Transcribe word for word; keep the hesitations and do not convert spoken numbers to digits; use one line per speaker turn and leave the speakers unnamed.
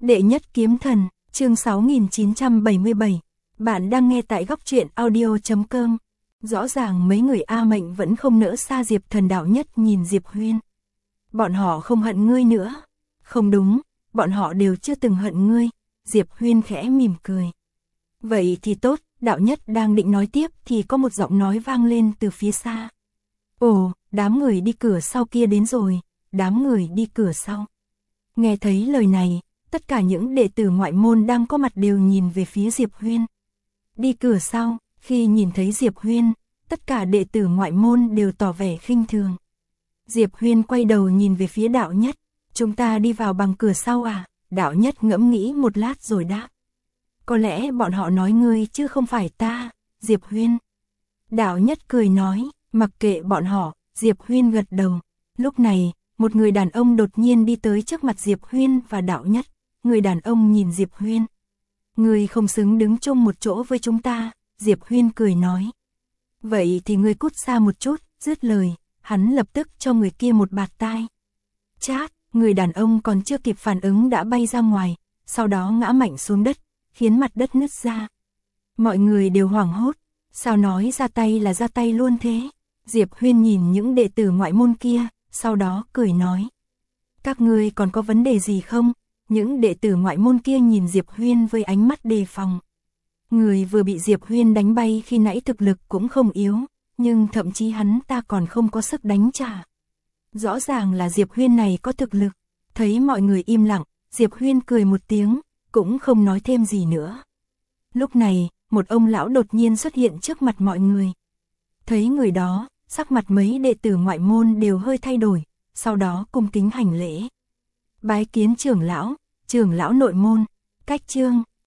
Đệ nhất kiếm thần, chương sáu nghìn chín trăm bảy mươi bảy. Bạn đang nghe tại góc truyện audio chấm com. Rõ ràng mấy người A Mệnh vẫn không nỡ xa Diệp Thần. Đạo Nhất nhìn Diệp Huyên. Bọn họ không hận ngươi nữa. Không đúng, bọn họ đều chưa từng hận ngươi. Diệp Huyên khẽ mỉm cười. Vậy thì tốt, Đạo Nhất đang định nói tiếp thì có một giọng nói vang lên từ phía xa. Ồ, đám người đi cửa sau kia đến rồi, đám người đi cửa sau. Nghe thấy lời này, tất cả những đệ tử ngoại môn đang có mặt đều nhìn về phía Diệp Huyên. Đi cửa sau, khi nhìn thấy Diệp Huyên, tất cả đệ tử ngoại môn đều tỏ vẻ khinh thường. Diệp Huyên quay đầu nhìn về phía Đạo Nhất. Chúng ta đi vào bằng cửa sau à? Đạo Nhất ngẫm nghĩ một lát rồi đáp. Có lẽ bọn họ nói ngươi chứ không phải ta, Diệp Huyên. Đạo Nhất cười nói, mặc kệ bọn họ, Diệp Huyên gật đầu. Lúc này, một người đàn ông đột nhiên đi tới trước mặt Diệp Huyên và Đạo Nhất. Người đàn ông nhìn Diệp Huyên. Ngươi không xứng đứng chung một chỗ với chúng ta, Diệp Huyên cười nói. Vậy thì ngươi cút xa một chút, dứt lời, hắn lập tức cho người kia một bạt tai. Chát, người đàn ông còn chưa kịp phản ứng đã bay ra ngoài, sau đó ngã mạnh xuống đất, khiến mặt đất nứt ra. Mọi người đều hoảng hốt, sao nói ra tay là ra tay luôn thế? Diệp Huyên nhìn những đệ tử ngoại môn kia, sau đó cười nói. Các ngươi còn có vấn đề gì không? Những đệ tử ngoại môn kia nhìn Diệp Huyên với ánh mắt đề phòng. Người vừa bị Diệp Huyên đánh bay khi nãy thực lực cũng không yếu, nhưng thậm chí hắn ta còn không có sức đánh trả. Rõ ràng là Diệp Huyên này có thực lực. Thấy mọi người im lặng, Diệp Huyên cười một tiếng, cũng không nói thêm gì nữa. Lúc này, một ông lão đột nhiên xuất hiện trước mặt mọi người. Thấy người đó, sắc mặt mấy đệ tử ngoại môn đều hơi thay đổi, sau đó cung kính hành lễ. Bái kiến trưởng lão, trưởng lão nội môn, Cách Trương.